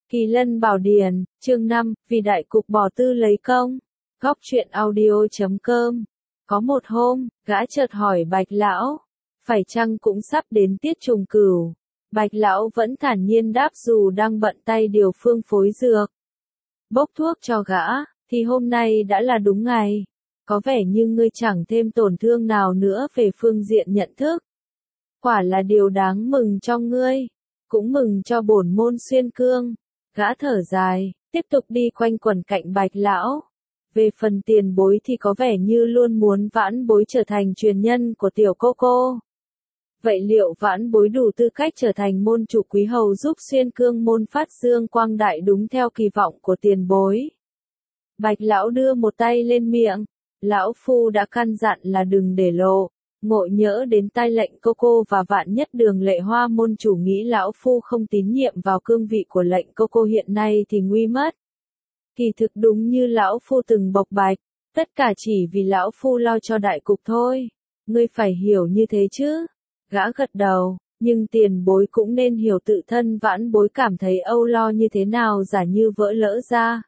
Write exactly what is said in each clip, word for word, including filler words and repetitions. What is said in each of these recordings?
Kỳ Lân Bảo Điển, chương năm, vì đại cục bỏ tư lấy công. Góc truyện audio chấm com. Có một hôm, gã chợt hỏi Bạch Lão, phải chăng cũng sắp đến tiết trùng cửu? Bạch Lão vẫn thản nhiên đáp dù đang bận tay điều phương phối dược. Bốc thuốc cho gã, thì hôm nay đã là đúng ngày. Có vẻ như ngươi chẳng thêm tổn thương nào nữa về phương diện nhận thức. Quả là điều đáng mừng cho ngươi, cũng mừng cho bổn môn xuyên cương. Gã thở dài, tiếp tục đi quanh quẩn cạnh Bạch Lão. Về phần tiền bối thì có vẻ như luôn muốn Vãn Bối trở thành truyền nhân của tiểu cô cô. Vậy liệu Vãn Bối đủ tư cách trở thành môn chủ quý hầu giúp xuyên cương môn phát dương quang đại đúng theo kỳ vọng của tiền bối? Bạch Lão đưa một tay lên miệng. Lão Phu đã căn dặn là đừng để lộ. Ngộ nhỡ đến tai lệnh cô cô và vạn nhất Đường Lệ Hoa môn chủ nghĩ Lão Phu không tín nhiệm vào cương vị của lệnh cô cô hiện nay thì nguy mất. Kỳ thực đúng như Lão Phu từng bộc bạch, tất cả chỉ vì Lão Phu lo cho đại cục thôi. Ngươi phải hiểu như thế chứ? Gã gật đầu, nhưng tiền bối cũng nên hiểu tự thân Vãn Bối cảm thấy âu lo như thế nào giả như vỡ lỡ ra.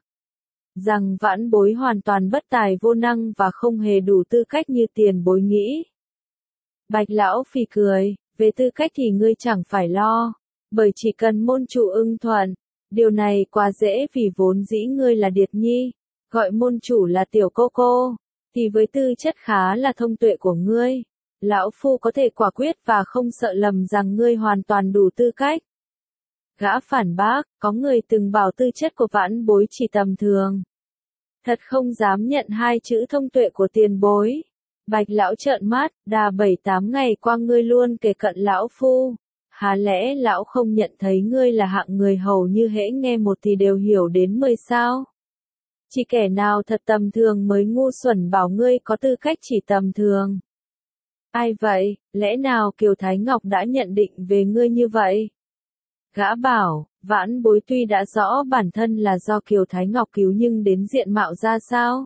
Rằng Vãn Bối hoàn toàn bất tài vô năng và không hề đủ tư cách như tiền bối nghĩ. Bạch Lão phì cười, về tư cách thì ngươi chẳng phải lo, bởi chỉ cần môn chủ ưng thuận, điều này quá dễ vì vốn dĩ ngươi là Điệt Nhi, gọi môn chủ là tiểu cô cô, thì với tư chất khá là thông tuệ của ngươi, Lão Phu có thể quả quyết và không sợ lầm rằng ngươi hoàn toàn đủ tư cách. Gã phản bác, có người từng bảo tư chất của Vãn Bối chỉ tầm thường. Thật không dám nhận hai chữ thông tuệ của tiền bối. Bạch Lão trợn mắt, đã bảy tám ngày qua ngươi luôn kề cận Lão Phu. Há lẽ Lão không nhận thấy ngươi là hạng người hầu như hễ nghe một thì đều hiểu đến mười sao? Chỉ kẻ nào thật tầm thường mới ngu xuẩn bảo ngươi có tư cách chỉ tầm thường. Ai vậy, lẽ nào Kiều Thái Ngọc đã nhận định về ngươi như vậy? Gã bảo, Vãn Bối tuy đã rõ bản thân là do Kiều Thái Ngọc cứu nhưng đến diện mạo ra sao?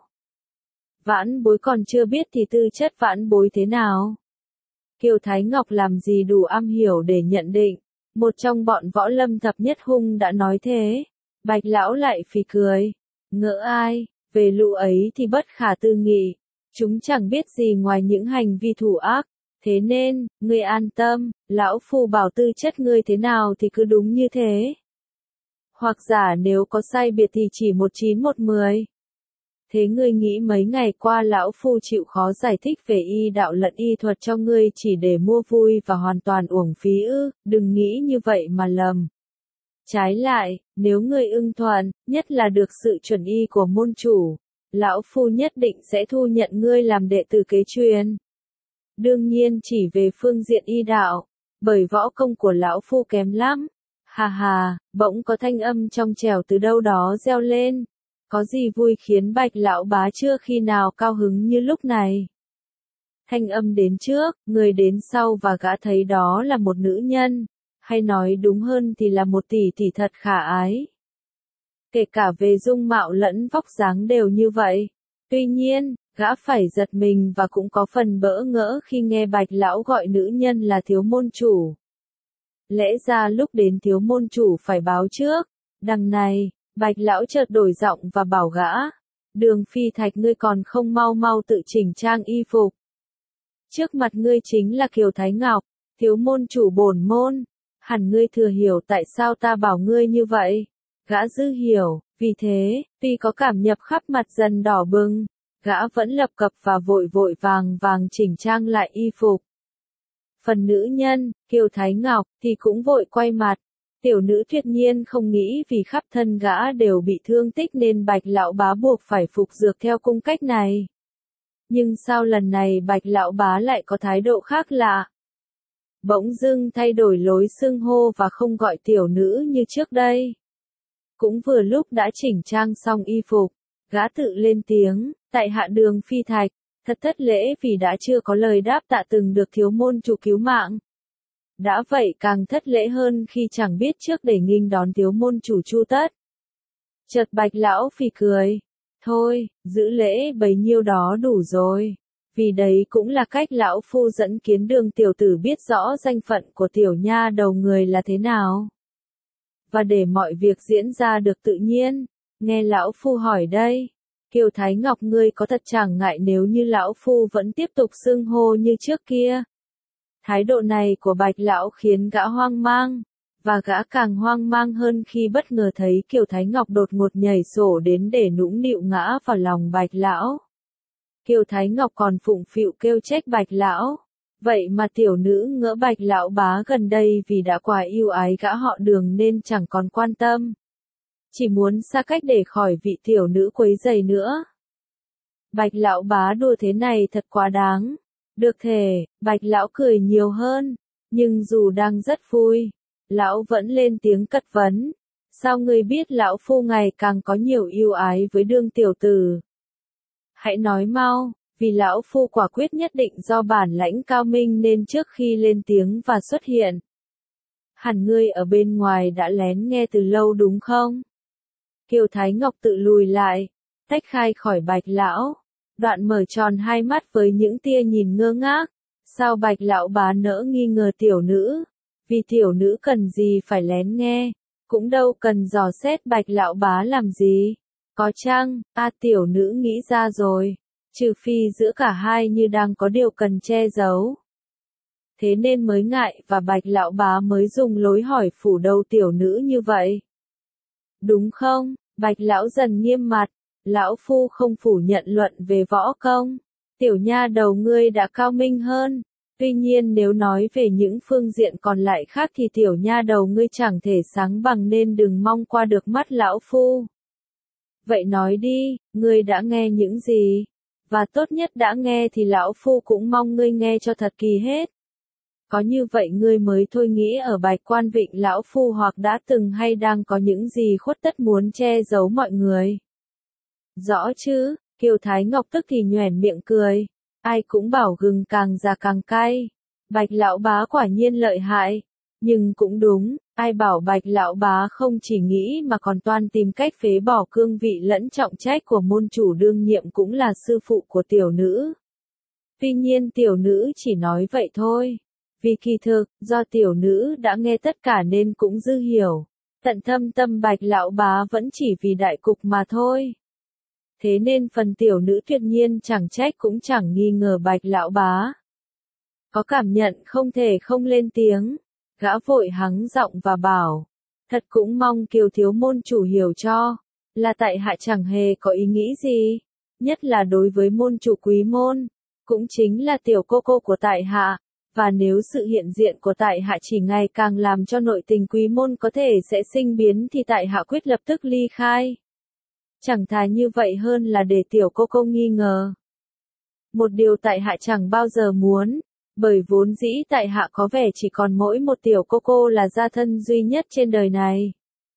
Vãn Bối còn chưa biết thì tư chất Vãn Bối thế nào? Kiều Thái Ngọc làm gì đủ am hiểu để nhận định? Một trong bọn võ lâm thập nhất hung đã nói thế. Bạch Lão lại phì cười. Ngỡ ai, về lũ ấy thì bất khả tư nghị. Chúng chẳng biết gì ngoài những hành vi thủ ác. Thế nên, ngươi an tâm, Lão Phu bảo tư chất ngươi thế nào thì cứ đúng như thế. Hoặc giả nếu có sai biệt thì chỉ một chín một mười. Thế ngươi nghĩ mấy ngày qua Lão Phu chịu khó giải thích về y đạo lẫn y thuật cho ngươi chỉ để mua vui và hoàn toàn uổng phí ư? Đừng nghĩ như vậy mà lầm. Trái lại, nếu ngươi ưng thuận, nhất là được sự chuẩn y của môn chủ, Lão Phu nhất định sẽ thu nhận ngươi làm đệ tử kế truyền. Đương nhiên chỉ về phương diện y đạo, bởi võ công của Lão Phu kém lắm. Hà hà, bỗng có thanh âm trong trẻo từ đâu đó reo lên. Có gì vui khiến Bạch Lão bá chưa khi nào cao hứng như lúc này. Thanh âm đến trước, người đến sau và gã thấy đó là một nữ nhân, hay nói đúng hơn thì là một tỷ tỷ thật khả ái. Kể cả về dung mạo lẫn vóc dáng đều như vậy. Tuy nhiên, gã phải giật mình và cũng có phần bỡ ngỡ khi nghe Bạch Lão gọi nữ nhân là thiếu môn chủ. Lẽ ra lúc đến thiếu môn chủ phải báo trước. Đằng này, Bạch Lão chợt đổi giọng và bảo gã. Đường Phi Thạch ngươi còn không mau mau tự chỉnh trang y phục. Trước mặt ngươi chính là Kiều Thái Ngọc, thiếu môn chủ bổn môn. Hẳn ngươi thừa hiểu tại sao ta bảo ngươi như vậy. Gã dư hiểu, vì thế, tuy có cảm nhập khắp mặt dần đỏ bừng, gã vẫn lập cập và vội vội vàng vàng chỉnh trang lại y phục. Phần nữ nhân, Kiều Thái Ngọc, thì cũng vội quay mặt. Tiểu nữ tuyệt nhiên không nghĩ vì khắp thân gã đều bị thương tích nên Bạch Lão bá buộc phải phục dược theo cung cách này. Nhưng sao lần này Bạch Lão bá lại có thái độ khác lạ? Bỗng dưng thay đổi lối xưng hô và không gọi tiểu nữ như trước đây. Cũng vừa lúc đã chỉnh trang xong y phục, gã tự lên tiếng, tại hạ Đường Phi Thạch, thật thất lễ vì đã chưa có lời đáp tạ từng được thiếu môn chủ cứu mạng. Đã vậy càng thất lễ hơn khi chẳng biết trước để nghênh đón thiếu môn chủ Chu Tất. Chợt Bạch Lão phì cười, thôi, giữ lễ bấy nhiêu đó đủ rồi, vì đấy cũng là cách Lão Phu dẫn kiến Đường tiểu tử biết rõ danh phận của tiểu nha đầu người là thế nào. và để mọi việc diễn ra được tự nhiên. Nghe lão phu hỏi đây, Kiều Thái Ngọc ngươi có thật chẳng ngại nếu như lão phu vẫn tiếp tục xưng hô như trước kia. Thái độ này của Bạch lão khiến gã hoang mang, và gã càng hoang mang hơn khi bất ngờ thấy Kiều Thái Ngọc đột ngột nhảy sổ đến để nũng nịu ngã vào lòng Bạch lão. Kiều Thái Ngọc còn phụng phịu kêu trách Bạch lão. Vậy mà tiểu nữ ngỡ Bạch lão bá gần đây vì đã quá yêu ái gã họ Đường nên chẳng còn quan tâm. Chỉ muốn xa cách để khỏi vị tiểu nữ quấy rầy nữa. Bạch lão bá đùa thế này thật quá đáng. Được thể, Bạch lão cười nhiều hơn, nhưng dù đang rất vui, lão vẫn lên tiếng cật vấn. Sao ngươi biết lão phu ngày càng có nhiều yêu ái với đương tiểu tử? Hãy nói mau, vì lão phu quả quyết nhất định do bản lãnh cao minh nên trước khi lên tiếng và xuất hiện. Hẳn ngươi ở bên ngoài đã lén nghe từ lâu đúng không? Kiều Thái Ngọc tự lùi lại, tách khai khỏi Bạch lão, đoạn mở tròn hai mắt với những tia nhìn ngơ ngác. Sao Bạch lão bá nỡ nghi ngờ tiểu nữ? Vì tiểu nữ cần gì phải lén nghe, cũng đâu cần dò xét Bạch lão bá làm gì. Có chăng, a tiểu nữ nghĩ ra rồi, trừ phi giữa cả hai như đang có điều cần che giấu. Thế nên mới ngại và Bạch lão bá mới dùng lối hỏi phủ đầu tiểu nữ như vậy. Đúng không? Bạch lão dần nghiêm mặt, lão phu không phủ nhận luận về võ công. Tiểu nha đầu ngươi đã cao minh hơn. Tuy nhiên nếu nói về những phương diện còn lại khác thì tiểu nha đầu ngươi chẳng thể sáng bằng nên đừng mong qua được mắt lão phu. Vậy nói đi, ngươi đã nghe những gì? Và tốt nhất đã nghe thì lão phu cũng mong ngươi nghe cho thật kỳ hết. Có như vậy ngươi mới thôi nghĩ ở Bạch Quan Vịnh lão phu hoặc đã từng hay đang có những gì khuất tất muốn che giấu mọi người. Rõ chứ, Kiều Thái Ngọc tức thì nhoẻn miệng cười. Ai cũng bảo gừng càng già càng cay. Bạch lão bá quả nhiên lợi hại. Nhưng cũng đúng, ai bảo Bạch lão bá không chỉ nghĩ mà còn toan tìm cách phế bỏ cương vị lẫn trọng trách của môn chủ đương nhiệm cũng là sư phụ của tiểu nữ. Tuy nhiên tiểu nữ chỉ nói vậy thôi. Vì kỳ thực, do tiểu nữ đã nghe tất cả nên cũng dư hiểu. Tận thâm tâm Bạch lão bá vẫn chỉ vì đại cục mà thôi. Thế nên phần tiểu nữ tuyệt nhiên chẳng trách cũng chẳng nghi ngờ Bạch lão bá. Có cảm nhận không thể không lên tiếng. Gã vội hắng giọng và bảo. Thật cũng mong Kiều thiếu môn chủ hiểu cho. Là tại hạ chẳng hề có ý nghĩ gì. Nhất là đối với môn chủ quý môn. Cũng chính là tiểu cô cô của tại hạ. Và nếu sự hiện diện của tại hạ chỉ ngày càng làm cho nội tình quý môn có thể sẽ sinh biến thì tại hạ quyết lập tức ly khai. Chẳng thà như vậy hơn là để tiểu cô cô nghi ngờ. Một điều tại hạ chẳng bao giờ muốn, bởi vốn dĩ tại hạ có vẻ chỉ còn mỗi một tiểu cô cô là gia thân duy nhất trên đời này.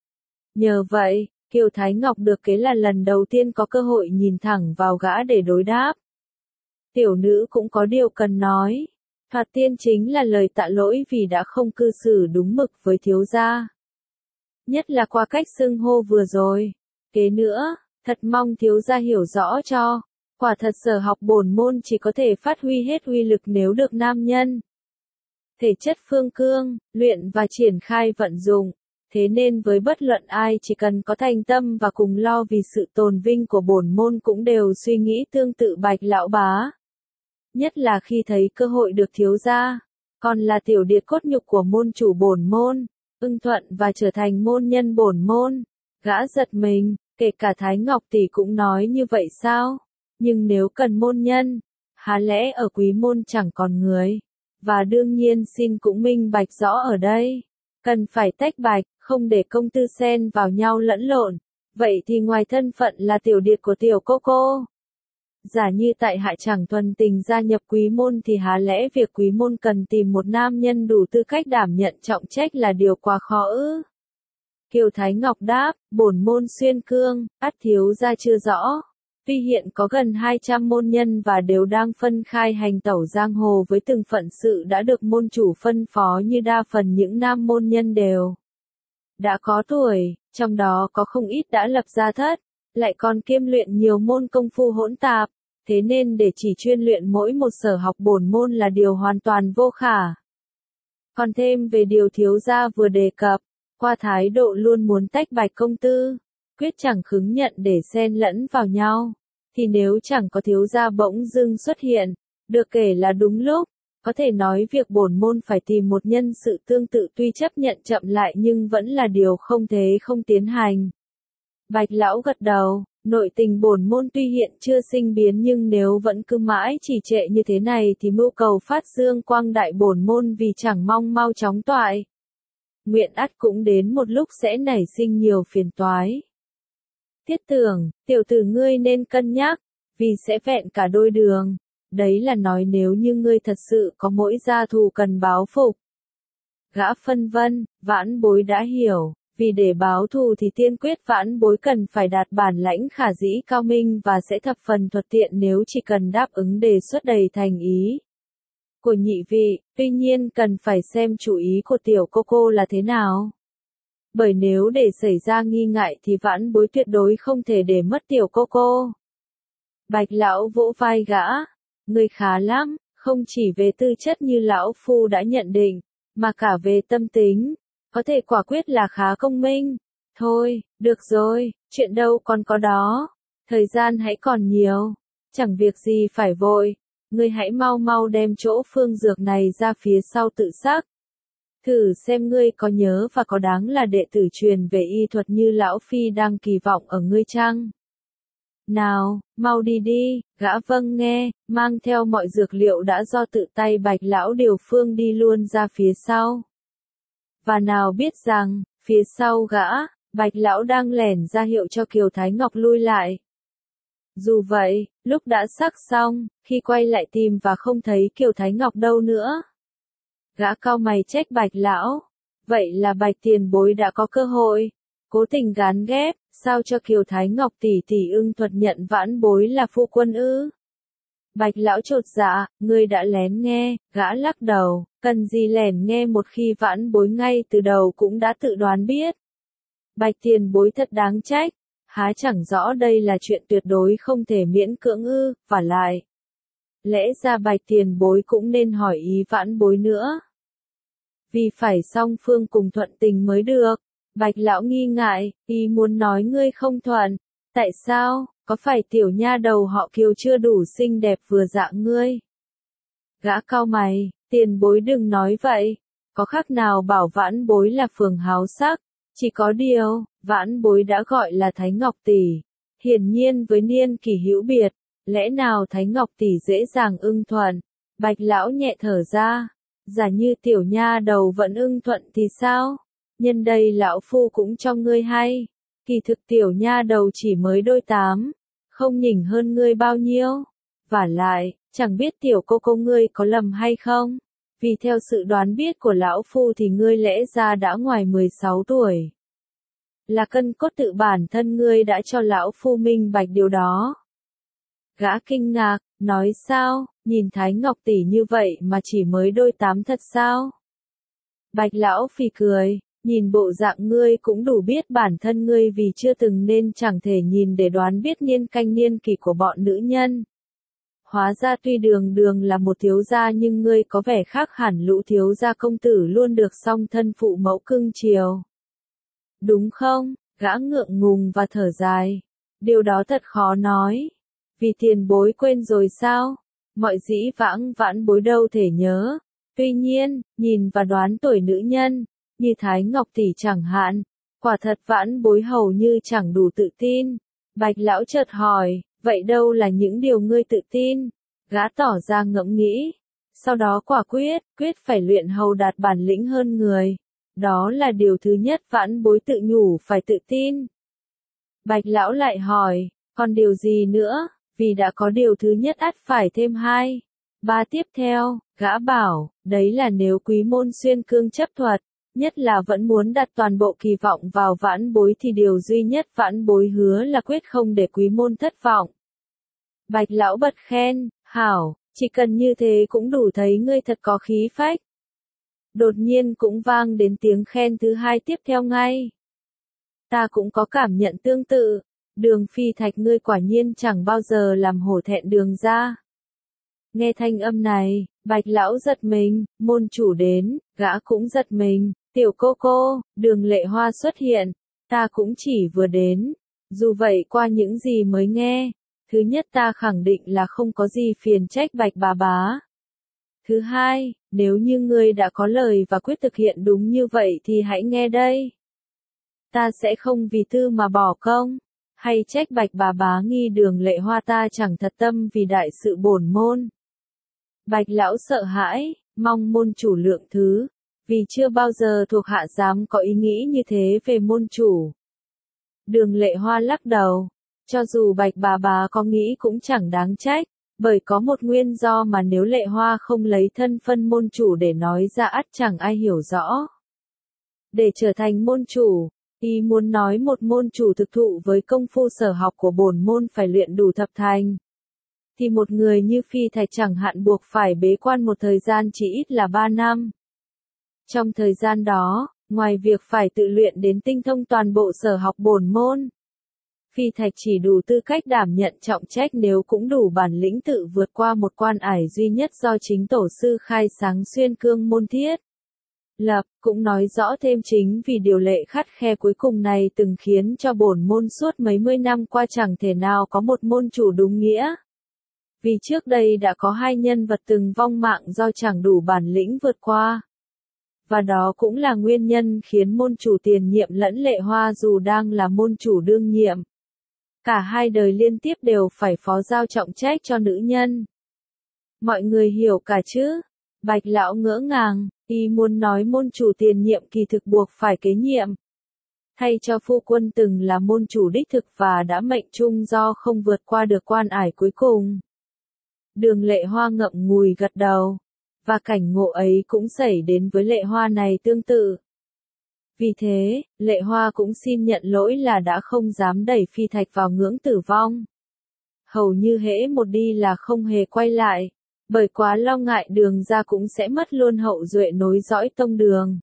Nhờ vậy, Kiều Thái Ngọc được kế là lần đầu tiên có cơ hội nhìn thẳng vào gã để đối đáp. Tiểu nữ cũng có điều cần nói. Thoạt tiên chính là lời tạ lỗi vì đã không cư xử đúng mực với thiếu gia. Nhất là qua cách xưng hô vừa rồi. Kế nữa, thật mong thiếu gia hiểu rõ cho. Quả thật sở học bổn môn chỉ có thể phát huy hết uy lực nếu được nam nhân. Thể chất phương cương, luyện và triển khai vận dụng. Thế nên với bất luận ai chỉ cần có thành tâm và cùng lo vì sự tồn vinh của bổn môn cũng đều suy nghĩ tương tự Bạch lão bá. Nhất là khi thấy cơ hội được thiếu gia, còn là tiểu điệt cốt nhục của môn chủ bổn môn, ưng thuận và trở thành môn nhân bổn môn. Gã giật mình, kể cả Thái Ngọc tỷ cũng nói như vậy sao? Nhưng nếu cần môn nhân, há lẽ ở quý môn chẳng còn người? Và đương nhiên xin cũng minh bạch rõ ở đây, cần phải tách bạch, không để công tư xen vào nhau lẫn lộn. Vậy thì ngoài thân phận là tiểu điệt của tiểu cô cô, giả như tại hạ chẳng thuần tình gia nhập quý môn thì há lẽ việc quý môn cần tìm một nam nhân đủ tư cách đảm nhận trọng trách là điều quá khó ư? Kiều Thái Ngọc đáp, bổn môn xuyên cương, ắt thiếu gia chưa rõ. Tuy hiện có gần hai trăm môn nhân và đều đang phân khai hành tẩu giang hồ với từng phận sự đã được môn chủ phân phó như đa phần những nam môn nhân đều đã có tuổi, trong đó có không ít đã lập gia thất, lại còn kiêm luyện nhiều môn công phu hỗn tạp, thế nên để chỉ chuyên luyện mỗi một sở học bổn môn là điều hoàn toàn vô khả. Còn thêm về điều thiếu gia vừa đề cập, qua thái độ luôn muốn tách bạch công tư, quyết chẳng khứng nhận để xen lẫn vào nhau, thì nếu chẳng có thiếu gia bỗng dưng xuất hiện, được kể là đúng lúc, có thể nói việc bổn môn phải tìm một nhân sự tương tự tuy chấp nhận chậm lại nhưng vẫn là điều không thể không tiến hành. Bạch lão gật đầu, nội tình bổn môn tuy hiện chưa sinh biến nhưng nếu vẫn cứ mãi trì trệ như thế này thì mưu cầu phát dương quang đại bổn môn vì chẳng mong mau chóng toại. Nguyện ắt cũng đến một lúc sẽ nảy sinh nhiều phiền toái. Tiết Tưởng, tiểu tử ngươi nên cân nhắc, vì sẽ vẹn cả đôi đường. Đấy là nói nếu như ngươi thật sự có mỗi gia thù cần báo phục. Gã phân vân, Vãn Bối đã hiểu, vì để báo thù thì tiên quyết Vãn Bối cần phải đạt bản lãnh khả dĩ cao minh và sẽ thập phần thuận tiện nếu chỉ cần đáp ứng đề xuất đầy thành ý của nhị vị, tuy nhiên cần phải xem chủ ý của tiểu cô cô là thế nào. Bởi nếu để xảy ra nghi ngại thì Vãn Bối tuyệt đối không thể để mất tiểu cô cô. Bạch lão vỗ vai gã, ngươi khá lắm, không chỉ về tư chất như lão phu đã nhận định, mà cả về tâm tính, có thể quả quyết là khá công minh. Thôi, được rồi, chuyện đâu còn có đó, thời gian hãy còn nhiều, chẳng việc gì phải vội, ngươi hãy mau mau đem chỗ phương dược này ra phía sau tự xác. Thử xem ngươi có nhớ và có đáng là đệ tử truyền về y thuật như lão phi đang kỳ vọng ở ngươi chăng? Nào, mau đi đi, gã vâng nghe, mang theo mọi dược liệu đã do tự tay Bạch lão điều phương đi luôn ra phía sau. Và nào biết rằng, phía sau gã, Bạch lão đang lẻn ra hiệu cho Kiều Thái Ngọc lui lại. Dù vậy, lúc đã sắc xong, khi quay lại tìm và không thấy Kiều Thái Ngọc đâu nữa. Gã cau mày trách Bạch lão, vậy là Bạch tiền bối đã có cơ hội, cố tình gán ghép, sao cho Kiều Thái Ngọc tỷ tỷ ưng thuật nhận Vãn Bối là phu quân ư? Bạch lão chột dạ, ngươi đã lén nghe, gã lắc đầu, cần gì lẻn nghe một khi Vãn Bối ngay từ đầu cũng đã tự đoán biết. Bạch tiền bối thật đáng trách, há chẳng rõ đây là chuyện tuyệt đối không thể miễn cưỡng ư, vả lại. Lẽ ra Bạch tiền bối cũng nên hỏi ý Vãn Bối nữa. Vì phải song phương cùng thuận tình mới được. Bạch lão nghi ngại, ý muốn nói ngươi không thuận. Tại sao, có phải tiểu nha đầu họ Kiều chưa đủ xinh đẹp vừa dạng ngươi? Gã cau mày, tiền bối đừng nói vậy. Có khác nào bảo Vãn Bối là phường háo sắc. Chỉ có điều, Vãn Bối đã gọi là Thái Ngọc tỷ. Hiển nhiên với niên kỷ hữu biệt, lẽ nào Thái Ngọc tỷ dễ dàng ưng thuận? Bạch lão nhẹ thở ra. Giả như tiểu nha đầu vẫn ưng thuận thì sao? Nhân đây lão phu cũng cho ngươi hay. Kỳ thực tiểu nha đầu chỉ mới đôi tám, không nhỉnh hơn ngươi bao nhiêu. Vả lại, chẳng biết tiểu cô cô ngươi có lầm hay không? Vì theo sự đoán biết của lão phu thì ngươi lẽ ra đã ngoài mười sáu tuổi. Là cân cốt tự bản thân ngươi đã cho lão phu minh bạch điều đó. Gã kinh ngạc, nói sao, nhìn Thái Ngọc tỷ như vậy mà chỉ mới đôi tám thật sao? Bạch lão phì cười, nhìn bộ dạng ngươi cũng đủ biết bản thân ngươi vì chưa từng nên chẳng thể nhìn để đoán biết niên canh niên kỷ của bọn nữ nhân. Hóa ra tuy đường đường là một thiếu gia nhưng ngươi có vẻ khác hẳn lũ thiếu gia công tử luôn được song thân phụ mẫu cưng chiều. Đúng không? Gã ngượng ngùng và thở dài. Điều đó thật khó nói. Vì tiền bối quên rồi sao? Mọi dĩ vãng Vãn Bối đâu thể nhớ. Tuy nhiên, nhìn và đoán tuổi nữ nhân, như Thái Ngọc tỷ chẳng hạn, quả thật Vãn Bối hầu như chẳng đủ tự tin. Bạch lão chợt hỏi, vậy đâu là những điều ngươi tự tin? Gã tỏ ra ngẫm nghĩ. Sau đó quả quyết, quyết phải luyện hầu đạt bản lĩnh hơn người. Đó là điều thứ nhất Vãn Bối tự nhủ phải tự tin. Bạch lão lại hỏi, còn điều gì nữa? Vì đã có điều thứ nhất ắt phải thêm hai. Ba tiếp theo, gã bảo, đấy là nếu quý môn xuyên cương chấp thuật, nhất là vẫn muốn đặt toàn bộ kỳ vọng vào Vãn Bối thì điều duy nhất Vãn Bối hứa là quyết không để quý môn thất vọng. Bạch lão bật khen, hảo, chỉ cần như thế cũng đủ thấy ngươi thật có khí phách. Đột nhiên cũng vang đến tiếng khen thứ hai tiếp theo ngay. Ta cũng có cảm nhận tương tự, Đường Phi Thạch ngươi quả nhiên chẳng bao giờ làm hổ thẹn Đường gia. Nghe thanh âm này, Bạch lão giật mình, môn chủ đến, gã cũng giật mình, Tiểu cô cô, Đường Lệ Hoa xuất hiện, ta cũng chỉ vừa đến. Dù vậy qua những gì mới nghe, thứ nhất ta khẳng định là không có gì phiền trách Bạch bà bá. Thứ hai, nếu như ngươi đã có lời và quyết thực hiện đúng như vậy thì hãy nghe đây. Ta sẽ không vì tư mà bỏ công, hay trách Bạch bà bá nghi Đường Lệ Hoa ta chẳng thật tâm vì đại sự bổn môn. Bạch lão sợ hãi, mong môn chủ lượng thứ, vì chưa bao giờ thuộc hạ dám có ý nghĩ như thế về môn chủ. Đường Lệ Hoa lắc đầu, cho dù Bạch bà bá có nghĩ cũng chẳng đáng trách, bởi có một nguyên do mà nếu Lệ Hoa không lấy thân phân môn chủ để nói ra ắt chẳng ai hiểu rõ. Để trở thành môn chủ, y muốn nói một môn chủ thực thụ với công phu sở học của bổn môn phải luyện đủ thập thành. Thì một người như Phi Thạch chẳng hạn buộc phải bế quan một thời gian chỉ ít là ba năm. Trong thời gian đó, ngoài việc phải tự luyện đến tinh thông toàn bộ sở học bổn môn, Phi Thạch chỉ đủ tư cách đảm nhận trọng trách nếu cũng đủ bản lĩnh tự vượt qua một quan ải duy nhất do chính tổ sư khai sáng xuyên cương môn thiết lập, cũng nói rõ thêm chính vì điều lệ khắt khe cuối cùng này từng khiến cho bổn môn suốt mấy mươi năm qua chẳng thể nào có một môn chủ đúng nghĩa. Vì trước đây đã có hai nhân vật từng vong mạng do chẳng đủ bản lĩnh vượt qua. Và đó cũng là nguyên nhân khiến môn chủ tiền nhiệm lẫn Lệ Hoa dù đang là môn chủ đương nhiệm. Cả hai đời liên tiếp đều phải phó giao trọng trách cho nữ nhân. Mọi người hiểu cả chứ? Bạch lão ngỡ ngàng, y muốn nói môn chủ tiền nhiệm kỳ thực buộc phải kế nhiệm. Thay cho phu quân từng là môn chủ đích thực và đã mệnh chung do không vượt qua được quan ải cuối cùng. Đường Lệ Hoa ngậm ngùi gật đầu. Và cảnh ngộ ấy cũng xảy đến với Lệ Hoa này tương tự. Vì thế, Lệ Hoa cũng xin nhận lỗi là đã không dám đẩy Phi Thạch vào ngưỡng tử vong. Hầu như hễ một đi là không hề quay lại, bởi quá lo ngại Đường gia cũng sẽ mất luôn hậu duệ nối dõi tông Đường.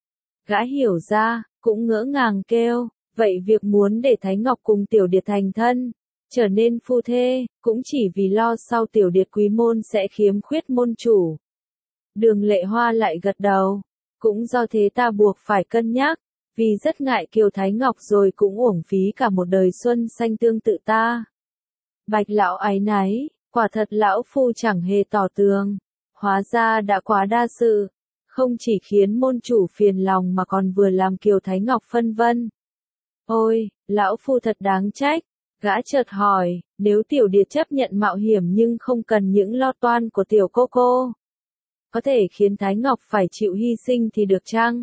Gã hiểu ra, cũng ngỡ ngàng kêu, vậy việc muốn để Thái Ngọc cùng Tiểu Điệt thành thân, trở nên phu thê, cũng chỉ vì lo sau Tiểu Điệt quý môn sẽ khiếm khuyết môn chủ. Đường Lệ Hoa lại gật đầu, cũng do thế ta buộc phải cân nhắc, vì rất ngại Kiều Thái Ngọc rồi cũng uổng phí cả một đời xuân xanh tương tự ta. Bạch lão áy náy, quả thật lão phu chẳng hề tỏ tường, hóa ra đã quá đa sự, không chỉ khiến môn chủ phiền lòng mà còn vừa làm Kiều Thái Ngọc phân vân. Ôi, lão phu thật đáng trách, gã chợt hỏi, nếu Tiểu Điệt chấp nhận mạo hiểm nhưng không cần những lo toan của tiểu cô cô, có thể khiến Thái Ngọc phải chịu hy sinh thì được chăng?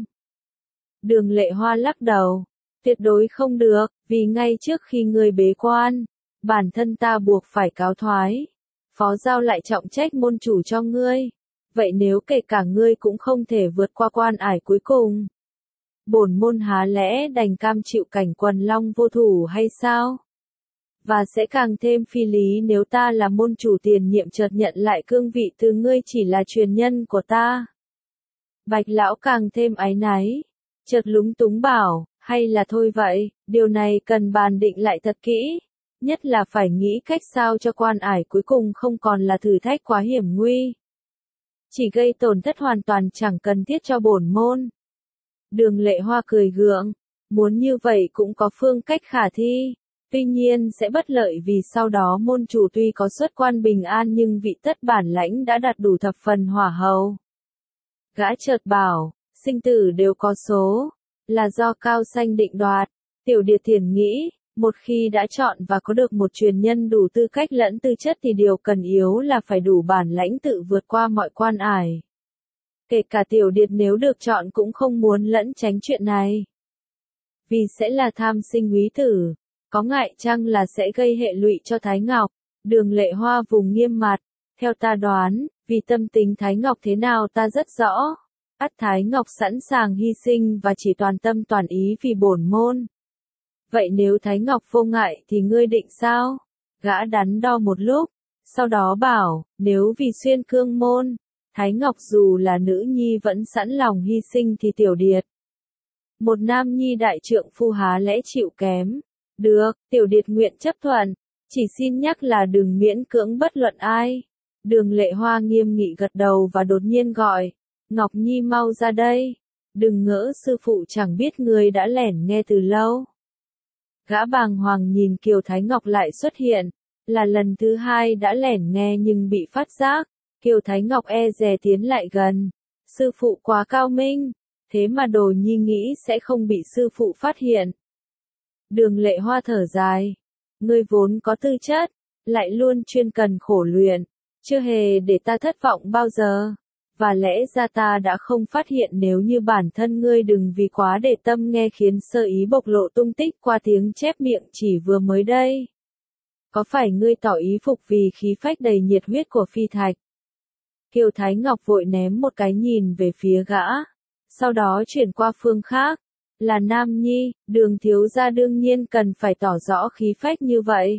Đường Lệ Hoa lắc đầu, tuyệt đối không được, vì ngay trước khi ngươi bế quan, bản thân ta buộc phải cáo thoái, phó giao lại trọng trách môn chủ cho ngươi, vậy nếu kể cả ngươi cũng không thể vượt qua quan ải cuối cùng, bổn môn há lẽ đành cam chịu cảnh quần long vô thủ hay sao? Và sẽ càng thêm phi lý nếu ta là môn chủ tiền nhiệm chợt nhận lại cương vị từ ngươi chỉ là truyền nhân của ta. Bạch lão càng thêm áy náy, chợt lúng túng bảo, hay là thôi vậy, điều này cần bàn định lại thật kỹ, nhất là phải nghĩ cách sao cho quan ải cuối cùng không còn là thử thách quá hiểm nguy, chỉ gây tổn thất hoàn toàn chẳng cần thiết cho bổn môn. Đường Lệ Hoa cười gượng, muốn như vậy cũng có phương cách khả thi. Tuy nhiên sẽ bất lợi vì sau đó môn chủ tuy có xuất quan bình an nhưng vị tất bản lãnh đã đạt đủ thập phần hỏa hầu. Gã chợt bảo, sinh tử đều có số, là do cao sanh định đoạt. Tiểu Điệt thiền nghĩ, một khi đã chọn và có được một truyền nhân đủ tư cách lẫn tư chất thì điều cần yếu là phải đủ bản lãnh tự vượt qua mọi quan ải. Kể cả Tiểu Điệt nếu được chọn cũng không muốn lẫn tránh chuyện này. Vì sẽ là tham sinh úy tử. Có ngại chăng là sẽ gây hệ lụy cho Thái Ngọc? Đường Lệ Hoa vùng nghiêm mặt, theo ta đoán, vì tâm tính Thái Ngọc thế nào ta rất rõ. Ắt Thái Ngọc sẵn sàng hy sinh và chỉ toàn tâm toàn ý vì bổn môn. Vậy nếu Thái Ngọc vô ngại thì ngươi định sao? Gã đắn đo một lúc, sau đó bảo, nếu vì xuyên cương môn, Thái Ngọc dù là nữ nhi vẫn sẵn lòng hy sinh thì Tiểu Điệt. Một nam nhi đại trượng phu há lẽ chịu kém. Được, Tiểu Điệt nguyện chấp thuận, chỉ xin nhắc là đừng miễn cưỡng bất luận ai. Đường Lệ Hoa nghiêm nghị gật đầu và đột nhiên gọi, Ngọc Nhi mau ra đây. Đừng ngỡ sư phụ chẳng biết ngươi đã lẻn nghe từ lâu. Gã bàng hoàng nhìn Kiều Thái Ngọc lại xuất hiện, là lần thứ hai đã lẻn nghe nhưng bị phát giác. Kiều Thái Ngọc e dè tiến lại gần. Sư phụ quá cao minh, thế mà Đồ Nhi nghĩ sẽ không bị sư phụ phát hiện. Đường Lệ Hoa thở dài. Ngươi vốn có tư chất, lại luôn chuyên cần khổ luyện, chưa hề để ta thất vọng bao giờ. Và lẽ ra ta đã không phát hiện nếu như bản thân ngươi đừng vì quá để tâm nghe khiến sơ ý bộc lộ tung tích qua tiếng chép miệng chỉ vừa mới đây. Có phải ngươi tỏ ý phục vì khí phách đầy nhiệt huyết của Phi Thạch? Kiều Thái Ngọc vội ném một cái nhìn về phía gã, sau đó chuyển qua phương khác. Là nam nhi, Đường thiếu gia đương nhiên cần phải tỏ rõ khí phách như vậy.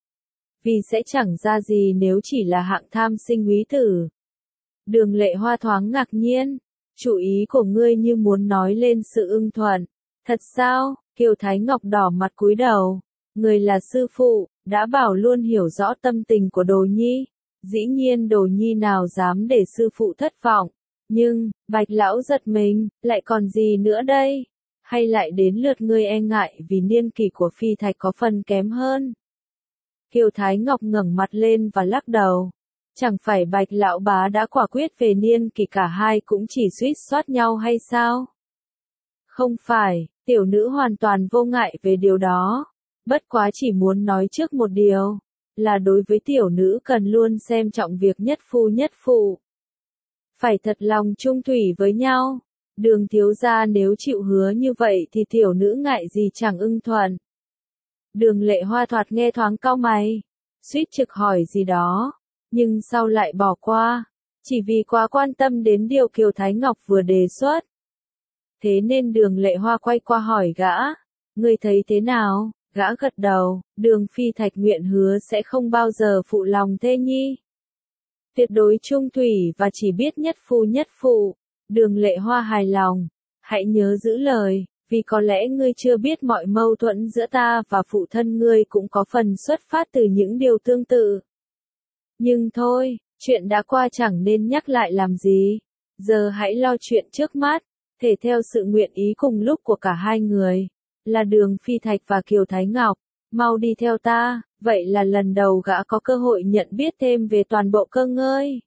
Vì sẽ chẳng ra gì nếu chỉ là hạng tham sinh úy tử. Đường Lệ Hoa thoáng ngạc nhiên, chủ ý của ngươi như muốn nói lên sự ưng thuận. Thật sao? Kiều Thái Ngọc đỏ mặt cúi đầu. Người là sư phụ, đã bảo luôn hiểu rõ tâm tình của Đồ Nhi. Dĩ nhiên Đồ Nhi nào dám để sư phụ thất vọng. Nhưng, Bạch lão giật mình, lại còn gì nữa đây? Hay lại đến lượt ngươi e ngại vì niên kỷ của Phi Thạch có phần kém hơn? Kiều Thái Ngọc ngẩng mặt lên và lắc đầu. Chẳng phải Bạch lão bá đã quả quyết về niên kỷ cả hai cũng chỉ suýt soát nhau hay sao? Không phải, tiểu nữ hoàn toàn vô ngại về điều đó. Bất quá chỉ muốn nói trước một điều, là đối với tiểu nữ cần luôn xem trọng việc nhất phu nhất phụ. Phải thật lòng chung thủy với nhau. Đường thiếu gia nếu chịu hứa như vậy thì tiểu nữ ngại gì chẳng ưng thuận. Đường Lệ Hoa thoạt nghe thoáng cau mày, suýt trực hỏi gì đó, nhưng sau lại bỏ qua, chỉ vì quá quan tâm đến điều Kiều Thái Ngọc vừa đề xuất. Thế nên Đường Lệ Hoa quay qua hỏi gã, ngươi thấy thế nào? Gã gật đầu, Đường Phi Thạch nguyện hứa sẽ không bao giờ phụ lòng thê nhi. Tuyệt đối trung thủy và chỉ biết nhất phu nhất phụ. Đường Lệ Hoa hài lòng, hãy nhớ giữ lời, vì có lẽ ngươi chưa biết mọi mâu thuẫn giữa ta và phụ thân ngươi cũng có phần xuất phát từ những điều tương tự. Nhưng thôi, chuyện đã qua chẳng nên nhắc lại làm gì, giờ hãy lo chuyện trước mắt, thể theo sự nguyện ý cùng lúc của cả hai người, là Đường Phi Thạch và Kiều Thái Ngọc, mau đi theo ta, vậy là lần đầu gã có cơ hội nhận biết thêm về toàn bộ Cơ Ngơi.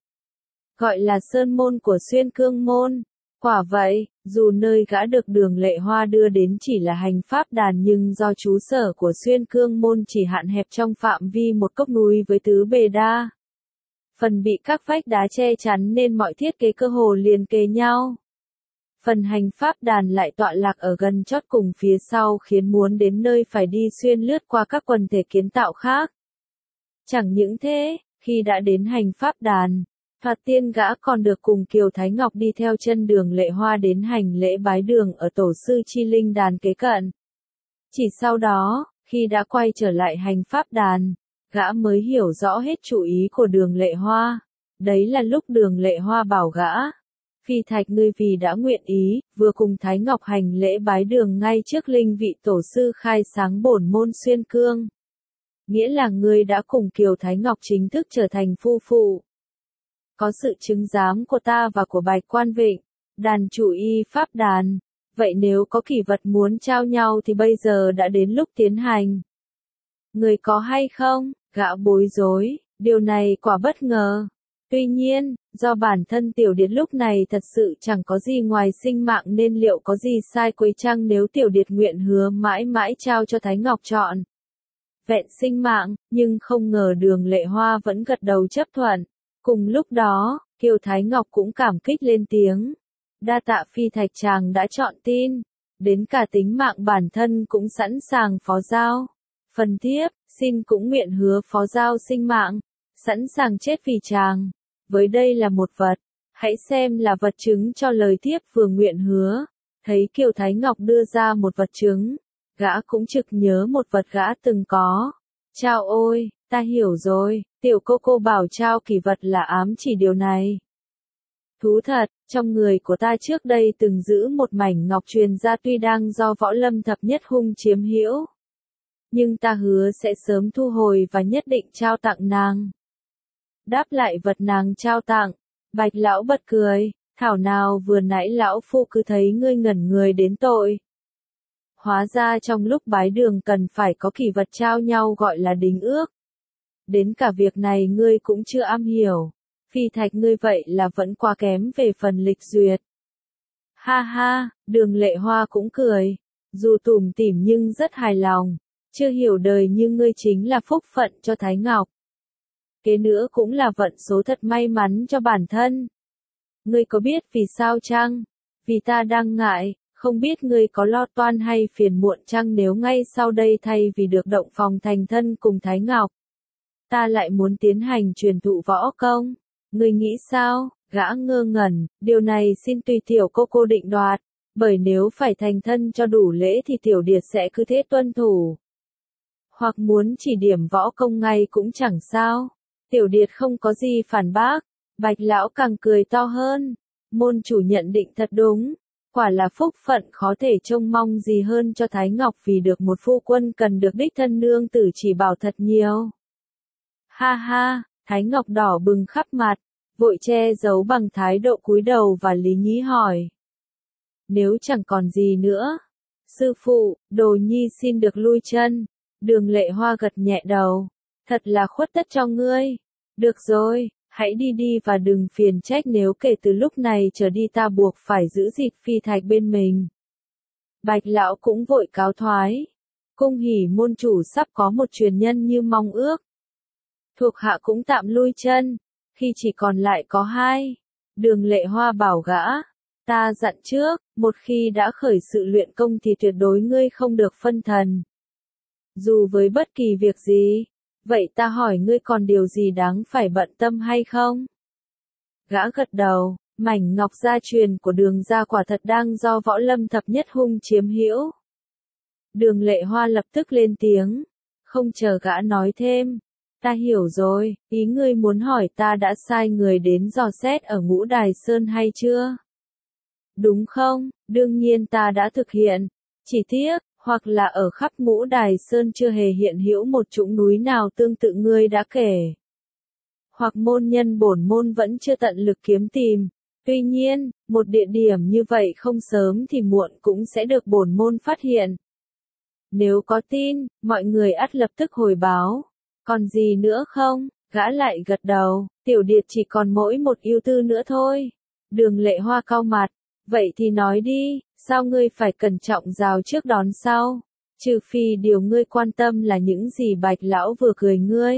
Gọi là sơn môn của Xuyên Cương môn. Quả vậy, dù nơi gã được Đường Lệ Hoa đưa đến chỉ là hành pháp đàn nhưng do trú sở của Xuyên Cương môn chỉ hạn hẹp trong phạm vi một cốc núi với tứ bề đa. Phần bị các vách đá che chắn nên mọi thiết kế cơ hồ liền kề nhau. Phần hành pháp đàn lại tọa lạc ở gần chót cùng phía sau khiến muốn đến nơi phải đi xuyên lướt qua các quần thể kiến tạo khác. Chẳng những thế, khi đã đến hành pháp đàn, thoạt tiên gã còn được cùng Kiều Thái Ngọc đi theo chân Đường Lệ Hoa đến hành lễ bái đường ở tổ sư chi linh đàn kế cận. Chỉ sau đó, khi đã quay trở lại hành pháp đàn, gã mới hiểu rõ hết chủ ý của Đường Lệ Hoa. Đấy là lúc Đường Lệ Hoa bảo gã, Phi Thạch ngươi vì đã nguyện ý, vừa cùng Thái Ngọc hành lễ bái đường ngay trước linh vị tổ sư khai sáng bổn môn Xuyên Cương. Nghĩa là ngươi đã cùng Kiều Thái Ngọc chính thức trở thành phu phụ. Có sự chứng giám của ta và của Bạch Quan Vịnh, đàn chủ y pháp đàn. Vậy nếu có kỷ vật muốn trao nhau thì bây giờ đã đến lúc tiến hành. Người có hay không? Gã bối rối, điều này quả bất ngờ. Tuy nhiên, do bản thân Tiểu Điệt lúc này thật sự chẳng có gì ngoài sinh mạng nên liệu có gì sai quấy chăng nếu Tiểu Điệt nguyện hứa mãi mãi trao cho Thái Ngọc chọn vẹn sinh mạng, nhưng không ngờ Đường Lệ Hoa vẫn gật đầu chấp thuận. Cùng lúc đó, Kiều Thái Ngọc cũng cảm kích lên tiếng. Đa tạ Phi Thạch chàng đã chọn tin, đến cả tính mạng bản thân cũng sẵn sàng phó giao. Phần thiếp, xin cũng nguyện hứa phó giao sinh mạng, sẵn sàng chết vì chàng. Với đây là một vật, hãy xem là vật chứng cho lời thiếp vừa nguyện hứa. Thấy Kiều Thái Ngọc đưa ra một vật chứng, gã cũng trực nhớ một vật gã từng có. Chao ôi, ta hiểu rồi, tiểu cô cô bảo trao kỷ vật là ám chỉ điều này. Thú thật, trong người của ta trước đây từng giữ một mảnh ngọc truyền ra tuy đang do Võ Lâm thập nhất hung chiếm hữu. Nhưng ta hứa sẽ sớm thu hồi và nhất định trao tặng nàng. Đáp lại vật nàng trao tặng, Bạch lão bật cười, Thảo nào vừa nãy lão phu cứ thấy ngươi ngẩn người đến tội. Hóa ra trong lúc bái đường cần phải có kỷ vật trao nhau gọi là đính ước. Đến cả việc này ngươi cũng chưa am hiểu. Phi Thạch ngươi vậy là vẫn quá kém về phần lịch duyệt. Ha ha, Đường Lệ Hoa cũng cười. Dù tủm tỉm nhưng rất hài lòng. Chưa hiểu đời như ngươi chính là phúc phận cho Thái Ngọc. Kế nữa cũng là vận số thật may mắn cho bản thân. Ngươi có biết vì sao chăng? Vì ta đang ngại, không biết ngươi có lo toan hay phiền muộn chăng nếu ngay sau đây thay vì được động phòng thành thân cùng Thái Ngọc. Ta lại muốn tiến hành truyền thụ võ công. Ngươi nghĩ sao? Gã ngơ ngẩn, điều này xin tùy tiểu cô cô định đoạt. Bởi nếu phải thành thân cho đủ lễ thì tiểu điệt sẽ cứ thế tuân thủ. Hoặc muốn chỉ điểm võ công ngay cũng chẳng sao. Tiểu điệt không có gì phản bác. Bạch lão càng cười to hơn. Môn chủ nhận định thật đúng. Quả là phúc phận khó thể trông mong gì hơn cho Thái Ngọc vì được một phu quân cần được đích thân nương tử chỉ bảo thật nhiều. Ha ha, Thái Ngọc đỏ bừng khắp mặt, vội che giấu bằng thái độ cúi đầu và lý nhí hỏi. Nếu chẳng còn gì nữa, sư phụ, đồ nhi xin được lui chân. Đường Lệ Hoa gật nhẹ đầu, thật là khuất tất cho ngươi. Được rồi, hãy đi đi và đừng phiền trách nếu kể từ lúc này trở đi ta buộc phải giữ gìn Phi Thạch bên mình. Bạch lão cũng vội cáo thoái. Cung hỉ môn chủ sắp có một truyền nhân như mong ước. Thuộc hạ cũng tạm lui chân, khi chỉ còn lại có hai. Đường Lệ Hoa bảo gã, ta dặn trước, một khi đã khởi sự luyện công thì tuyệt đối ngươi không được phân thần. Dù với bất kỳ việc gì, vậy ta hỏi ngươi còn điều gì đáng phải bận tâm hay không? Gã gật đầu, mảnh ngọc gia truyền của Đường gia quả thật đang do Võ Lâm thập nhất hung chiếm hữu. Đường Lệ Hoa lập tức lên tiếng, không chờ gã nói thêm. Ta hiểu rồi, ý ngươi muốn hỏi ta đã sai người đến dò xét ở Ngũ Đài Sơn hay chưa? Đúng không? Đương nhiên ta đã thực hiện. Chỉ tiếc, hoặc là ở khắp Ngũ Đài Sơn chưa hề hiện hữu một chũng núi nào tương tự ngươi đã kể. Hoặc môn nhân bổn môn vẫn chưa tận lực kiếm tìm. Tuy nhiên, một địa điểm như vậy không sớm thì muộn cũng sẽ được bổn môn phát hiện. Nếu có tin, mọi người ắt lập tức hồi báo. Còn gì nữa không? Gã lại gật đầu, tiểu điệt chỉ còn mỗi một ưu tư nữa thôi. Đường Lệ Hoa cau mặt, vậy thì nói đi, sao ngươi phải cẩn trọng rào trước đón sau? Trừ phi điều ngươi quan tâm là những gì Bạch lão vừa cười ngươi.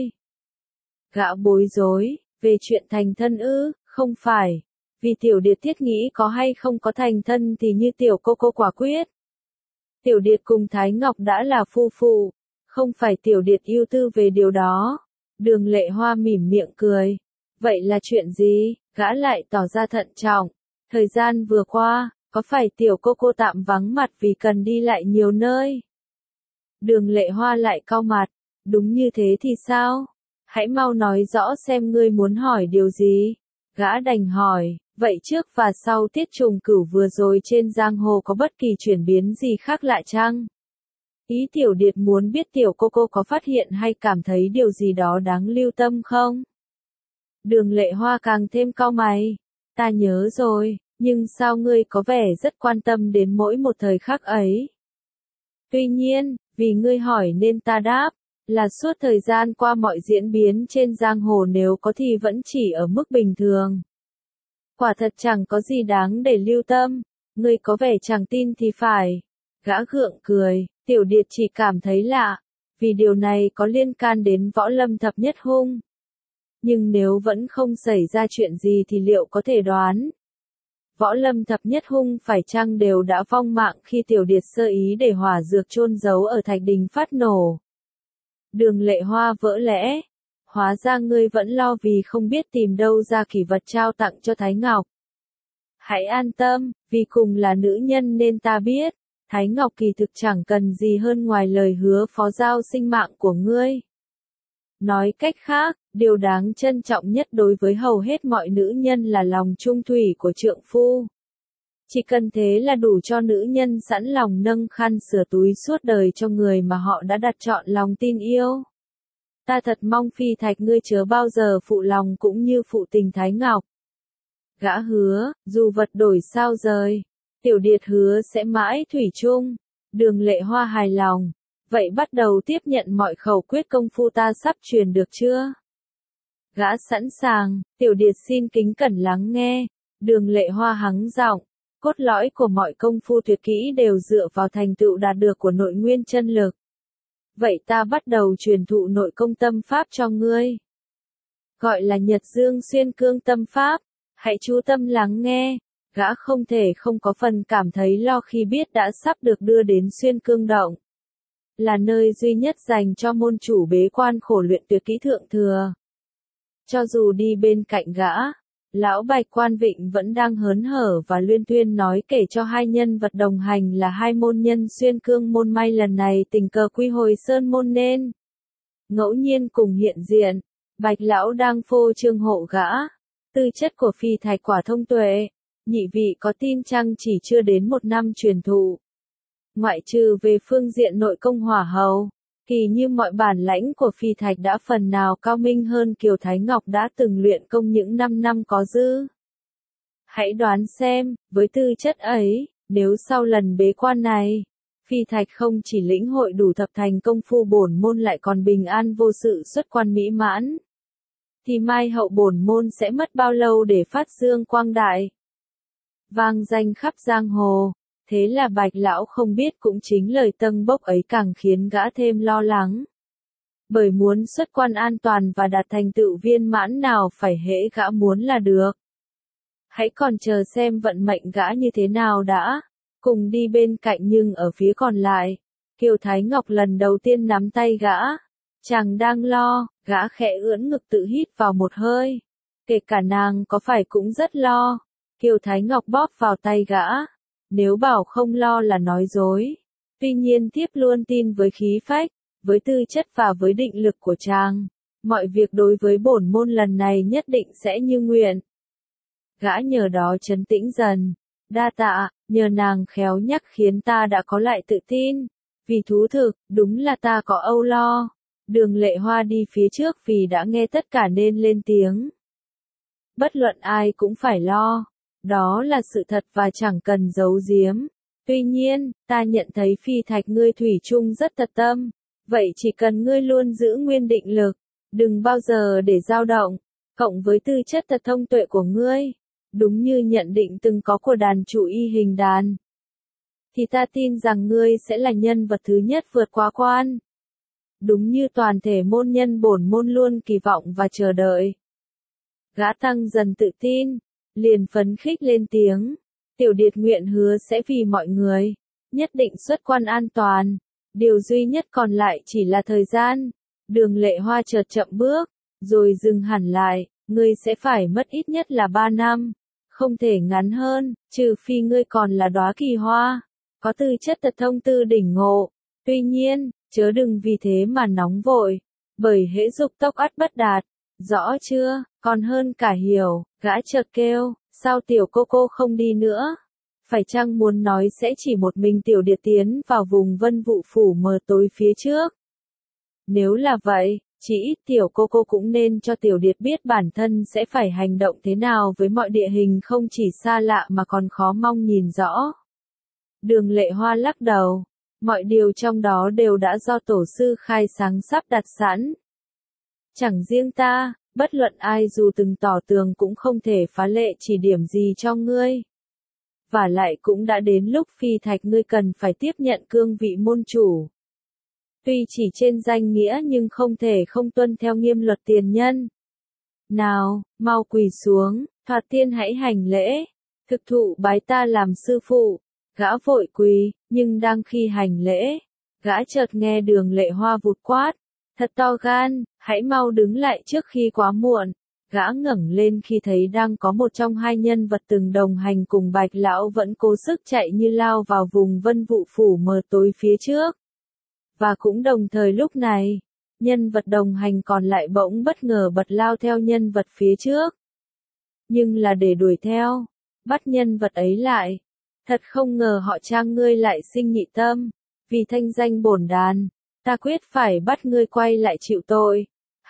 Gã bối rối, về chuyện thành thân ư, không phải. Vì tiểu điệt thiết nghĩ có hay không có thành thân thì như tiểu cô cô quả quyết. Tiểu điệt cùng Thái Ngọc đã là phu phụ. Không phải tiểu điệt ưu tư về điều đó. Đường Lệ Hoa mỉm miệng cười. Vậy là chuyện gì? Gã lại tỏ ra thận trọng. Thời gian vừa qua, có phải tiểu cô cô tạm vắng mặt vì cần đi lại nhiều nơi? Đường Lệ Hoa lại cau mặt. Đúng như thế thì sao? Hãy mau nói rõ xem ngươi muốn hỏi điều gì. Gã đành hỏi, vậy trước và sau tiết trùng cửu vừa rồi trên giang hồ có bất kỳ chuyển biến gì khác lạ chăng? Ý tiểu điệt muốn biết tiểu cô cô có phát hiện hay cảm thấy điều gì đó đáng lưu tâm không? Đường Lệ Hoa càng thêm cau mày. Ta nhớ rồi, nhưng sao ngươi có vẻ rất quan tâm đến mỗi một thời khắc ấy? Tuy nhiên, vì ngươi hỏi nên ta đáp, là suốt thời gian qua mọi diễn biến trên giang hồ nếu có thì vẫn chỉ ở mức bình thường. Quả thật chẳng có gì đáng để lưu tâm, ngươi có vẻ chẳng tin thì phải. Gã gượng cười. Tiểu điệt chỉ cảm thấy lạ, vì điều này có liên can đến Võ Lâm thập nhất hung. Nhưng nếu vẫn không xảy ra chuyện gì thì liệu có thể đoán? Võ Lâm thập nhất hung phải chăng đều đã vong mạng khi tiểu điệt sơ ý để hỏa dược chôn giấu ở thạch đình phát nổ? Đường Lệ Hoa vỡ lẽ. Hóa ra ngươi vẫn lo vì không biết tìm đâu ra kỷ vật trao tặng cho Thái Ngọc. Hãy an tâm, vì cùng là nữ nhân nên ta biết. Thái Ngọc kỳ thực chẳng cần gì hơn ngoài lời hứa phó giao sinh mạng của ngươi. Nói cách khác, điều đáng trân trọng nhất đối với hầu hết mọi nữ nhân là lòng trung thủy của trượng phu. Chỉ cần thế là đủ cho nữ nhân sẵn lòng nâng khăn sửa túi suốt đời cho người mà họ đã đặt trọn lòng tin yêu. Ta thật mong Phi Thạch ngươi chớ bao giờ phụ lòng cũng như phụ tình Thái Ngọc. Gã hứa, dù vật đổi sao rời, Tiểu Điệt hứa sẽ mãi thủy chung. Đường Lệ Hoa hài lòng. Vậy bắt đầu tiếp nhận mọi khẩu quyết công phu ta sắp truyền được chưa? Gã sẵn sàng, Tiểu Điệt xin kính cẩn lắng nghe. Đường Lệ Hoa hắng giọng, cốt lõi của mọi công phu tuyệt kỹ đều dựa vào thành tựu đạt được của nội nguyên chân lực. Vậy ta bắt đầu truyền thụ nội công tâm pháp cho ngươi. Gọi là Nhật Dương Xuyên Cương tâm pháp. Hãy chú tâm lắng nghe. Gã không thể không có phần cảm thấy lo khi biết đã sắp được đưa đến Xuyên Cương Động. Là nơi duy nhất dành cho môn chủ bế quan khổ luyện tuyệt kỹ thượng thừa. Cho dù đi bên cạnh gã, lão Bạch Quan Vịnh vẫn đang hớn hở và luyên thuyên nói kể cho hai nhân vật đồng hành là hai môn nhân Xuyên Cương môn may lần này tình cờ quy hồi sơn môn nên. Ngẫu nhiên cùng hiện diện, Bạch lão đang phô trương hộ gã. Tư chất của phi thạch quả thông tuệ, nhị vị có tin chăng chỉ chưa đến một năm truyền thụ. Ngoại trừ về phương diện nội công hỏa hầu, thì như mọi bản lãnh của phi thạch đã phần nào cao minh hơn Kiều Thái Ngọc đã từng luyện công những năm năm có dư. Hãy đoán xem, với tư chất ấy, nếu sau lần bế quan này, phi thạch không chỉ lĩnh hội đủ thập thành công phu bổn môn lại còn bình an vô sự xuất quan mỹ mãn, thì mai hậu bổn môn sẽ mất bao lâu để phát dương quang đại, vang danh khắp giang hồ. Thế là Bạch lão không biết cũng chính lời tâng bốc ấy càng khiến gã thêm lo lắng. Bởi muốn xuất quan an toàn và đạt thành tựu viên mãn nào phải hễ gã muốn là được. Hãy còn chờ xem vận mệnh gã như thế nào đã. Cùng đi bên cạnh nhưng ở phía còn lại, Kiều Thái Ngọc lần đầu tiên nắm tay gã. Chàng đang lo, gã khẽ ưỡn ngực tự hít vào một hơi. Kể cả nàng có phải cũng rất lo. Kiều Thái Ngọc bóp vào tay gã. Nếu bảo không lo là nói dối. Tuy nhiên tiếp luôn tin với khí phách, với tư chất và với định lực của chàng. Mọi việc đối với bổn môn lần này nhất định sẽ như nguyện. Gã nhờ đó trấn tĩnh dần. Đa tạ, nhờ nàng khéo nhắc khiến ta đã có lại tự tin. Vì thú thực, đúng là ta có âu lo. Đường Lệ Hoa đi phía trước vì đã nghe tất cả nên lên tiếng. Bất luận ai cũng phải lo. Đó là sự thật và chẳng cần giấu giếm. Tuy nhiên, ta nhận thấy phi thạch ngươi thủy chung rất thật tâm. Vậy chỉ cần ngươi luôn giữ nguyên định lực, đừng bao giờ để dao động, cộng với tư chất thật thông tuệ của ngươi, đúng như nhận định từng có của đàn chủ y hình đàn, thì ta tin rằng ngươi sẽ là nhân vật thứ nhất vượt qua quan. Đúng như toàn thể môn nhân bổn môn luôn kỳ vọng và chờ đợi. Gã tăng dần tự tin. Liền phấn khích lên tiếng, Tiểu Điệt nguyện hứa sẽ vì mọi người, nhất định xuất quan an toàn, điều duy nhất còn lại chỉ là thời gian. Đường Lệ Hoa chợt chậm bước, rồi dừng hẳn lại, ngươi sẽ phải mất ít nhất là ba năm, không thể ngắn hơn, trừ phi ngươi còn là đóa kỳ hoa, có tư chất thật thông tư đỉnh ngộ. Tuy nhiên, chớ đừng vì thế mà nóng vội, bởi hễ dục tốc ắt bất đạt. Rõ chưa, còn hơn cả hiểu, gã chợt kêu, sao tiểu cô cô không đi nữa? Phải chăng muốn nói sẽ chỉ một mình Tiểu Điệt tiến vào vùng Vân Vụ phủ mờ tối phía trước? Nếu là vậy, chỉ ít tiểu cô cô cũng nên cho Tiểu Điệt biết bản thân sẽ phải hành động thế nào với mọi địa hình không chỉ xa lạ mà còn khó mong nhìn rõ. Đường Lệ Hoa lắc đầu, mọi điều trong đó đều đã do tổ sư khai sáng sắp đặt sẵn. Chẳng riêng ta, bất luận ai dù từng tỏ tường cũng không thể phá lệ chỉ điểm gì cho ngươi. Và lại cũng đã đến lúc phi thạch ngươi cần phải tiếp nhận cương vị môn chủ. Tuy chỉ trên danh nghĩa nhưng không thể không tuân theo nghiêm luật tiền nhân. Nào, mau quỳ xuống, Thoạt Tiên hãy hành lễ, thực thụ bái ta làm sư phụ. Gã vội quỳ, nhưng đang khi hành lễ, gã chợt nghe Đường Lệ Hoa vụt quát. Thật to gan, hãy mau đứng lại trước khi quá muộn. Gã ngẩng lên khi thấy đang có một trong hai nhân vật từng đồng hành cùng Bạch lão vẫn cố sức chạy như lao vào vùng Vân Vụ phủ mờ tối phía trước. Và cũng đồng thời lúc này, nhân vật đồng hành còn lại bỗng bất ngờ bật lao theo nhân vật phía trước. Nhưng là để đuổi theo, bắt nhân vật ấy lại. Thật không ngờ họ Trang ngươi lại sinh nhị tâm, vì thanh danh bổn đàn. Ta quyết phải bắt ngươi quay lại chịu tội.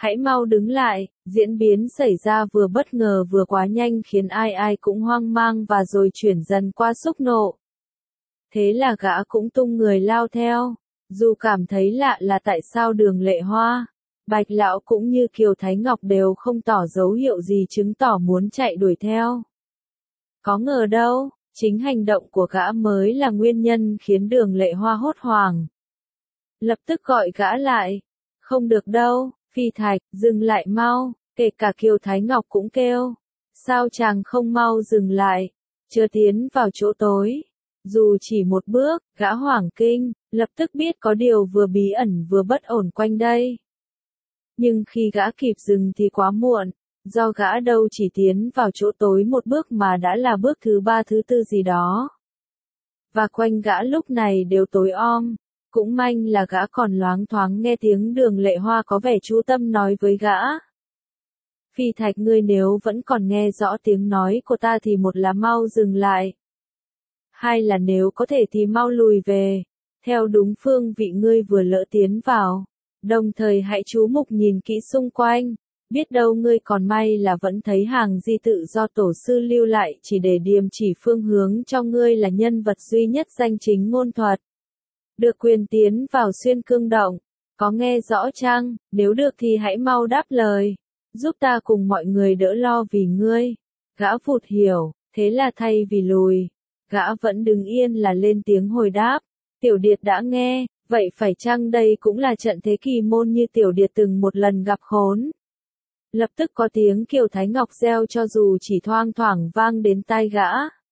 Hãy mau đứng lại, diễn biến xảy ra vừa bất ngờ vừa quá nhanh khiến ai ai cũng hoang mang và rồi chuyển dần qua xúc nộ. Thế là gã cũng tung người lao theo. Dù cảm thấy lạ là tại sao Đường Lệ Hoa, Bạch Lão cũng như Kiều Thái Ngọc đều không tỏ dấu hiệu gì chứng tỏ muốn chạy đuổi theo. Có ngờ đâu, chính hành động của gã mới là nguyên nhân khiến Đường Lệ Hoa hốt hoảng. Lập tức gọi gã lại. Không được đâu, Phi Thạch, dừng lại mau, kể cả Kiều Thái Ngọc cũng kêu. Sao chàng không mau dừng lại, chưa tiến vào chỗ tối. Dù chỉ một bước, gã hoảng kinh, lập tức biết có điều vừa bí ẩn vừa bất ổn quanh đây. Nhưng khi gã kịp dừng thì quá muộn, do gã đâu chỉ tiến vào chỗ tối một bước mà đã là bước thứ ba thứ tư gì đó. Và quanh gã lúc này đều tối om, cũng may là gã còn loáng thoáng nghe tiếng Đường Lệ Hoa có vẻ chú tâm nói với gã. Phi Thạch, ngươi nếu vẫn còn nghe rõ tiếng nói của ta thì một là mau dừng lại. Hai là nếu có thể thì mau lùi về, theo đúng phương vị ngươi vừa lỡ tiến vào. Đồng thời hãy chú mục nhìn kỹ xung quanh, biết đâu ngươi còn may là vẫn thấy hàng di tự do tổ sư lưu lại chỉ để điềm chỉ phương hướng cho ngươi là nhân vật duy nhất danh chính ngôn thuận. Được quyền tiến vào xuyên cương động, có nghe rõ chăng? Nếu được thì hãy mau đáp lời, giúp ta cùng mọi người đỡ lo vì ngươi. Gã vụt hiểu, thế là thay vì lùi, gã vẫn đứng yên là lên tiếng hồi đáp. Tiểu Điệt đã nghe, vậy phải chăng đây cũng là trận thế kỳ môn như Tiểu Điệt từng một lần gặp khốn? Lập tức có tiếng Kiều Thái Ngọc reo cho dù chỉ thoang thoảng vang đến tai gã.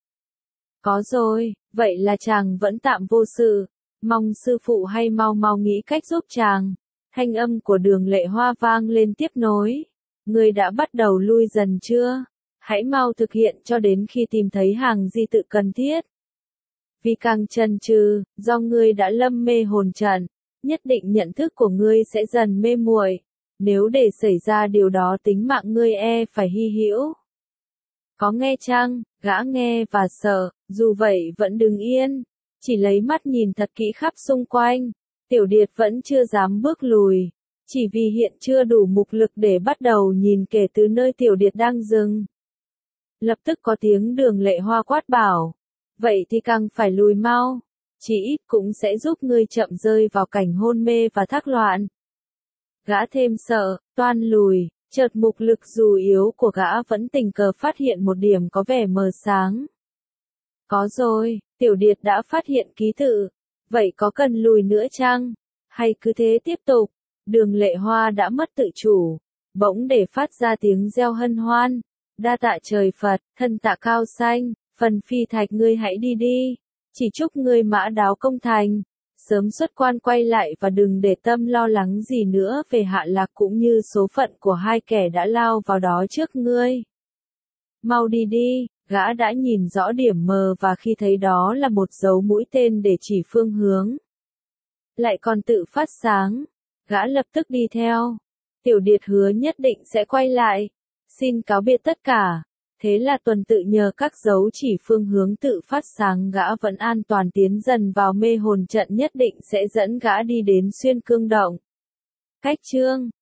Có rồi, vậy là chàng vẫn tạm vô sự, mong sư phụ hay mau mau nghĩ cách giúp chàng. Thanh âm của Đường Lệ Hoa vang lên tiếp nối. Ngươi đã bắt đầu lui dần chưa? Hãy mau thực hiện cho đến khi tìm thấy hàng di tự cần thiết. Vì càng chần chừ, do ngươi đã lâm mê hồn trận, nhất định nhận thức của ngươi sẽ dần mê muội. Nếu để xảy ra điều đó tính mạng ngươi e phải hy hữu. Có nghe chăng? Gã nghe và sợ, dù vậy vẫn đứng yên, chỉ lấy mắt nhìn thật kỹ khắp xung quanh. Tiểu Điệt vẫn chưa dám bước lùi, chỉ vì hiện chưa đủ mục lực để bắt đầu nhìn kể từ nơi Tiểu Điệt đang dừng. Lập tức có tiếng Đường Lệ Hoa quát bảo. Vậy thì càng phải lùi mau, chỉ ít cũng sẽ giúp ngươi chậm rơi vào cảnh hôn mê và thác loạn. Gã thêm sợ, toan lùi, chợt mục lực dù yếu của gã vẫn tình cờ phát hiện một điểm có vẻ mờ sáng. Có rồi, Tiểu Điệt đã phát hiện ký tự, vậy có cần lùi nữa chăng? Hay cứ thế tiếp tục? Đường Lệ Hoa đã mất tự chủ, bỗng để phát ra tiếng reo hân hoan. Đa tạ trời Phật, thân tạ cao xanh, phần Phi Thạch ngươi hãy đi đi, chỉ chúc ngươi mã đáo công thành, sớm xuất quan quay lại và đừng để tâm lo lắng gì nữa về hạ lạc cũng như số phận của hai kẻ đã lao vào đó trước ngươi. Mau đi đi, gã đã nhìn rõ điểm mờ và khi thấy đó là một dấu mũi tên để chỉ phương hướng. Lại còn tự phát sáng, gã lập tức đi theo. Tiểu Điệt hứa nhất định sẽ quay lại. Xin cáo biệt tất cả. Thế là tuần tự nhờ các dấu chỉ phương hướng tự phát sáng gã vẫn an toàn tiến dần vào mê hồn trận nhất định sẽ dẫn gã đi đến xuyên cương động. Cách chương